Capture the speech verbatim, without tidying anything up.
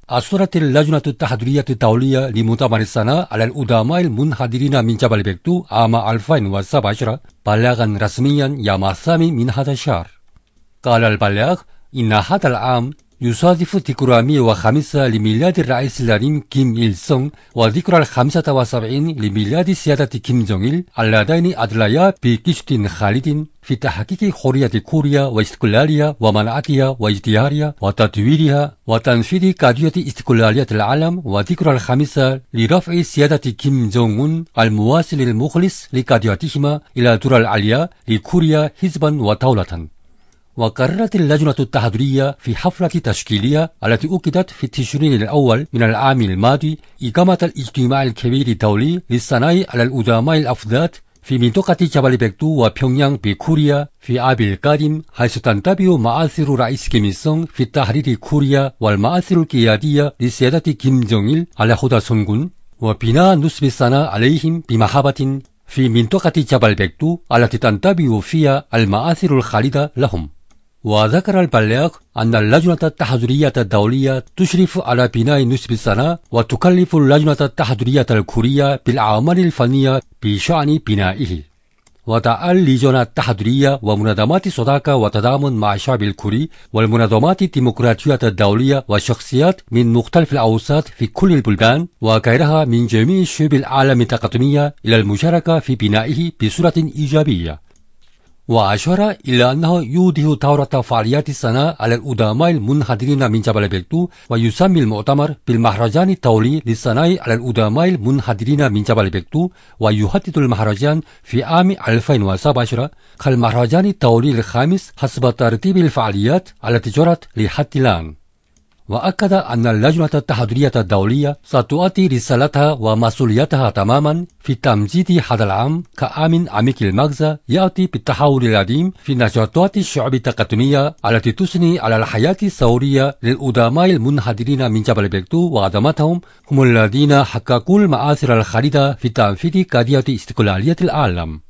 أصدرت اللجنة التحضيرية الدولية لمؤتمر السنة على الأدماء المنحدرين من جبل بيكتو عام ألفين وسبعة عشر بلاغا رسميا يوم الثامن من هذا الشهر. قال البلاغ إن هذا العام يصادف ذكرى مئة وخمسة لميلاد الرئيس العظيم كيم إل سونغ وذكرى الخامسة والسبعين لميلاد سيادة كيم جونغ إل اللذين أدليا بجهد خالد في تحقيق حرية كوريا واستقلالها ومنعتها وازدهارها وتطويرها وتنفيذ قضية استقلالية العالم، وذكرى الخامسة لرفع سيادة كيم جونغ أون المواصل المخلص لقضيتهما إلى الدرجة العليا لكوريا حزبا ودولة. وقررت اللجنة التحضيرية في حفلة تشكيلية التي أُقِدت في تشرين الأول من العام الماضي إقامة الاجتماع الكبير الدولي للثناء على الأدماء الأفذاذ في منطقة جبل بيكتو وبيونغيانغ بكوريا في آب القادم، حيث تنتبه مآثر رئيس كيم إل سونغ في تحرير كوريا والمآثر القيادية لسيادة كيم جونغ إل على خطى سونغون، وبناء نصب السنة عليهم بمحبة في منطقة جبل بيكتو التي تنتبه فيها المآثر الخالدة لهم. وذكر البلاغ أن اللجنة التحضيرية الدولية تشرف على بناء نصب السنة وتكلف اللجنة التحضيرية الكورية بالأعمال الفنية بشأن بنائه. ودعا اللجنة التحضيرية ومنظمات صداقة وتضامن مع الشعب الكوري والمنظمات الديمقراطية الدولية وشخصيات من مختلف الأوساط في كل البلدان وغيرها من جميع شعوب العالم التقدمية إلى المشاركة في بنائه بصورة إيجابية. وأشار إلى أنه يوضح دورة فعاليات السنة على الأدماء المنحدرين من جبل بيكتو، ويسمي المؤتمر بالمهرجان الدولي للثناء على الأدماء المنحدرين من جبل بيكتو، ويحدد المهرجان في عام ألفين وسبعة عشر كالمهرجان الدولي الخامس حسب ترتيب الفعاليات التي جرت لحد الآن. وأكد أن اللجنة التحضيرية الدولية ستؤدي رسالتها ومسؤوليتها تماما في تمجيد هذا العام كعام عميق المغزى يأتي بالتحول القديم في نشاطات الشعوب التقدمية التي تثني على الحياة الثورية للأدماء المنحدرين من جبل بيكتو، وعظمتهم هم الذين حققوا المآثر الخالدة في تنفيذ قضية استقلالية العالم.